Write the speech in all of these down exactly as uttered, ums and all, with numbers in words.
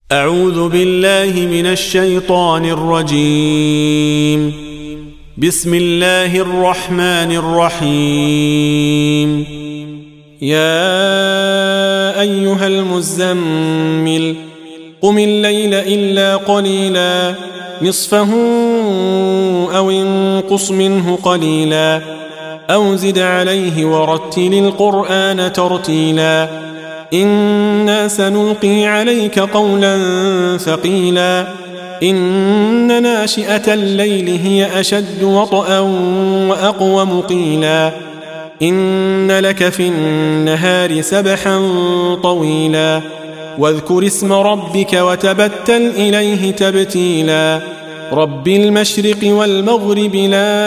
أعوذ بالله من الشيطان الرجيم. بسم الله الرحمن الرحيم. يا أيها المزمل قم الليل إلا قليلا نصفه أو انقص منه قليلا أو زد عليه ورتل القرآن ترتيلا إنا سنلقي عليك قولا ثقيلا إن ناشئة الليل هي أشد وطئا وأقوم قيلا إن لك في النهار سبحا طويلا واذكر اسم ربك وتبتل إليه تبتيلا رب المشرق والمغرب لا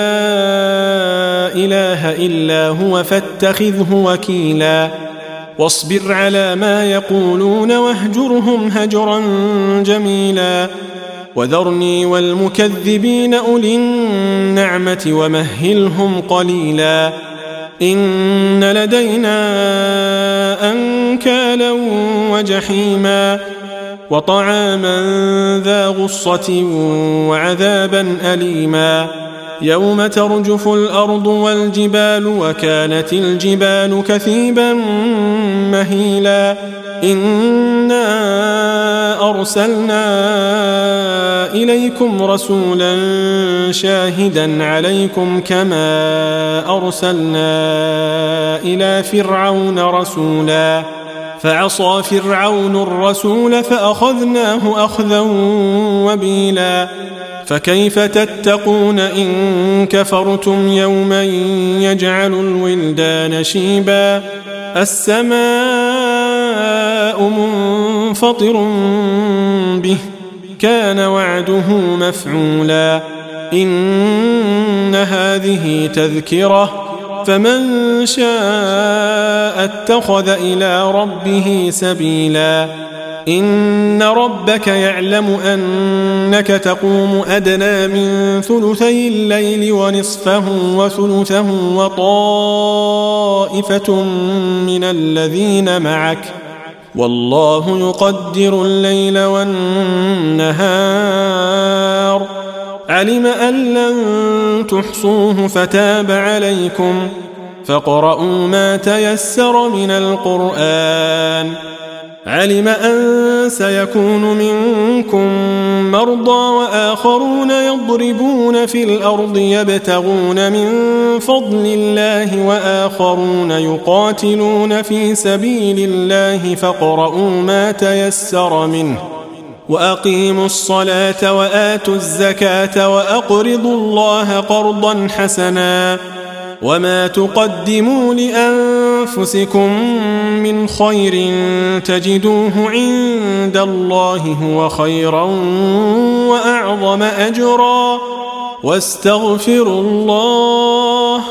إله إلا هو فاتخذه وكيلا واصبر على ما يقولون واهجرهم هجرا جميلا وذرني والمكذبين أولي النعمة ومهلهم قليلا إن لدينا أنكالا وجحيما وطعاما ذا غصة وعذابا أليما يوم ترجف الأرض والجبال وكانت الجبال كثيبا مهيلا إنا أرسلنا إليكم رسولا شاهدا عليكم كما أرسلنا إلى فرعون رسولا فعصى فرعون الرسول فأخذناه أخذا وبيلا فكيف تتقون إن كفرتم يوما يجعل الولدان شيبا السماء منفطر به كان وعده مفعولا إن هذه تذكرة فمن شاء اتخذ إلى ربه سبيلا إن ربك يعلم أنك تقوم أدنى من ثلثي الليل ونصفه وثلثه وطائفة من الذين معك والله يقدر الليل والنهار علم أن لن تحصوه فتاب عليكم فاقرؤوا ما تيسر من القرآن علم أن سيكون منكم مرضى وآخرون يضربون في الأرض يبتغون من فضل الله وآخرون يقاتلون في سبيل الله فاقرؤوا ما تيسر منه وأقيموا الصلاة وآتوا الزكاة وأقرضوا الله قرضا حسنا وما تقدموا لأنفسكم من خير تجدوه عند الله هو خيرا وأعظم أجرا واستغفروا الله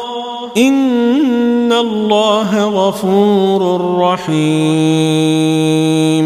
إن الله غفور رحيم.